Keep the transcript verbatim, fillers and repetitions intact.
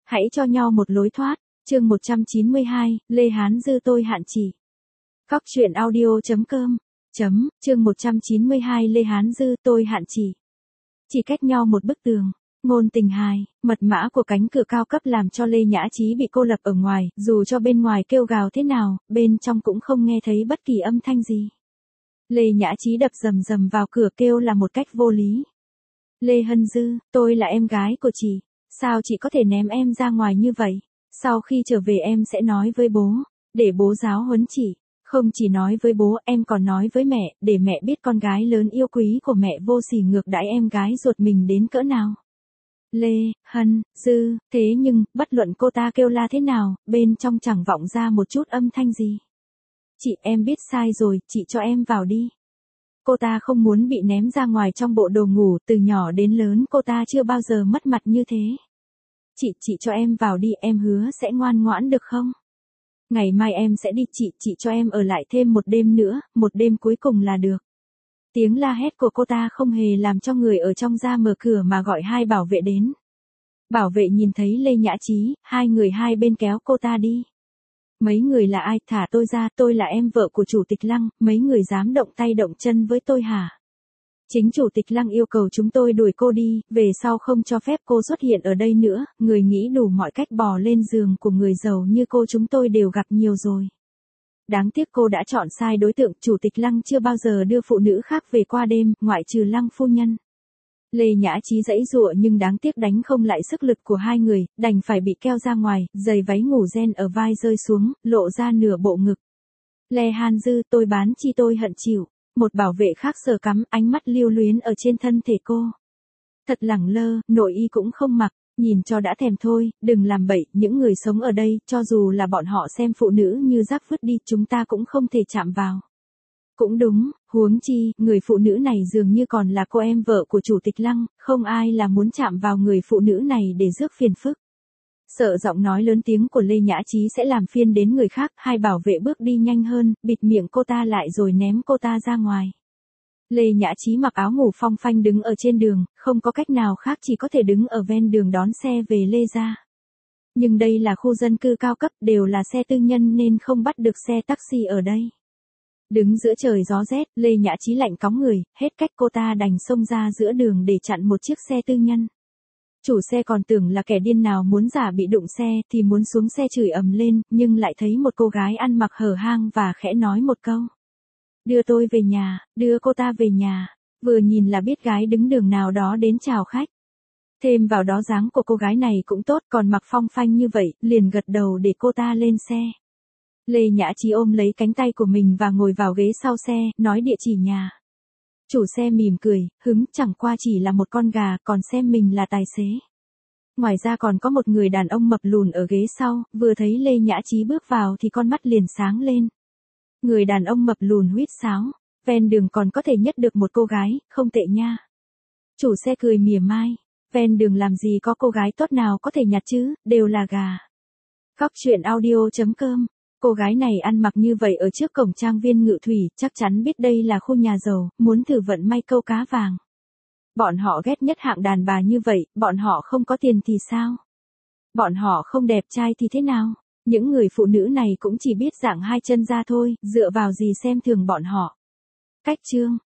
Hãy cho nhau một lối thoát. Chương một trăm chín mươi hai, Lê Hán Dư tôi hạn chỉ. Cóc truyện audio chấm com. Chấm, chương một trăm chín mươi hai Lê Hán Dư tôi hạn chỉ. Chỉ cách nhau một bức tường. Ngôn tình hài, mật mã của cánh cửa cao cấp làm cho Lê Nhã Chí bị cô lập ở ngoài, dù cho bên ngoài kêu gào thế nào, bên trong cũng không nghe thấy bất kỳ âm thanh gì. Lê Nhã Chí đập rầm rầm vào cửa kêu là một cách vô lý. Lê Hân Dư, tôi là em gái của chị, sao chị có thể ném em ra ngoài như vậy? Sau khi trở về em sẽ nói với bố, để bố giáo huấn chị. Không chỉ nói với bố, em còn nói với mẹ, để mẹ biết con gái lớn yêu quý của mẹ vô sỉ ngược đãi em gái ruột mình đến cỡ nào. Lê Hân Dư, thế nhưng, bất luận cô ta kêu la thế nào, bên trong chẳng vọng ra một chút âm thanh gì. Chị, em biết sai rồi, chị cho em vào đi. Cô ta không muốn bị ném ra ngoài trong bộ đồ ngủ, từ nhỏ đến lớn cô ta chưa bao giờ mất mặt như thế. Chị, chị cho em vào đi, em hứa sẽ ngoan ngoãn được không? Ngày mai em sẽ đi, chị, chị cho em ở lại thêm một đêm nữa, một đêm cuối cùng là được. Tiếng la hét của cô ta không hề làm cho người ở trong ra mở cửa mà gọi hai bảo vệ đến. Bảo vệ nhìn thấy Lê Nhã Chí, hai người hai bên kéo cô ta đi. Mấy người là ai, thả tôi ra, tôi là em vợ của chủ tịch Lăng, mấy người dám động tay động chân với tôi hả? Chính chủ tịch Lăng yêu cầu chúng tôi đuổi cô đi, về sau không cho phép cô xuất hiện ở đây nữa, người nghĩ đủ mọi cách bò lên giường của người giàu như cô chúng tôi đều gặp nhiều rồi. Đáng tiếc cô đã chọn sai đối tượng, chủ tịch Lăng chưa bao giờ đưa phụ nữ khác về qua đêm, ngoại trừ Lăng phu nhân. Lê Nhã Chí giãy giụa nhưng đáng tiếc đánh không lại sức lực của hai người, đành phải bị kéo ra ngoài, giày váy ngủ ren ở vai rơi xuống, lộ ra nửa bộ ngực. Lê Hán Dư, tôi bán chi tôi hận chịu. Một bảo vệ khác sờ cắm, ánh mắt lưu luyến ở trên thân thể cô. Thật lẳng lơ, nội y cũng không mặc, nhìn cho đã thèm thôi, đừng làm bậy, những người sống ở đây, cho dù là bọn họ xem phụ nữ như rác vứt đi, chúng ta cũng không thể chạm vào. Cũng đúng, huống chi, người phụ nữ này dường như còn là cô em vợ của chủ tịch Lăng, không ai là muốn chạm vào người phụ nữ này để rước phiền phức. Sợ giọng nói lớn tiếng của Lê Nhã Chí sẽ làm phiền đến người khác, hai bảo vệ bước đi nhanh hơn, bịt miệng cô ta lại rồi ném cô ta ra ngoài. Lê Nhã Chí mặc áo ngủ phong phanh đứng ở trên đường, không có cách nào khác chỉ có thể đứng ở ven đường đón xe về Lê gia. Nhưng đây là khu dân cư cao cấp, đều là xe tư nhân nên không bắt được xe taxi ở đây. Đứng giữa trời gió rét, Lê Nhã Chí lạnh cóng người, hết cách cô ta đành xông ra giữa đường để chặn một chiếc xe tư nhân. Chủ xe còn tưởng là kẻ điên nào muốn giả bị đụng xe thì muốn xuống xe chửi ầm lên, nhưng lại thấy một cô gái ăn mặc hở hang và khẽ nói một câu. Đưa tôi về nhà, đưa cô ta về nhà, vừa nhìn là biết gái đứng đường nào đó đến chào khách. Thêm vào đó dáng của cô gái này cũng tốt, còn mặc phong phanh như vậy, liền gật đầu để cô ta lên xe. Lê Nhã Chí ôm lấy cánh tay của mình và ngồi vào ghế sau xe, nói địa chỉ nhà. Chủ xe mỉm cười, hứng, chẳng qua chỉ là một con gà, còn xem mình là tài xế. Ngoài ra còn có một người đàn ông mập lùn ở ghế sau, vừa thấy Lê Nhã Chí bước vào thì con mắt liền sáng lên. Người đàn ông mập lùn huýt sáo, ven đường còn có thể nhất được một cô gái, không tệ nha. Chủ xe cười mỉa mai, ven đường làm gì có cô gái tốt nào có thể nhặt chứ, đều là gà. Cóc truyện audio chấm com. Cô gái này ăn mặc như vậy ở trước cổng trang viên Ngự Thủy, chắc chắn biết đây là khu nhà giàu, muốn thử vận may câu cá vàng. Bọn họ ghét nhất hạng đàn bà như vậy, bọn họ không có tiền thì sao? Bọn họ không đẹp trai thì thế nào? Những người phụ nữ này cũng chỉ biết dạng hai chân ra thôi, dựa vào gì xem thường bọn họ. Cách chương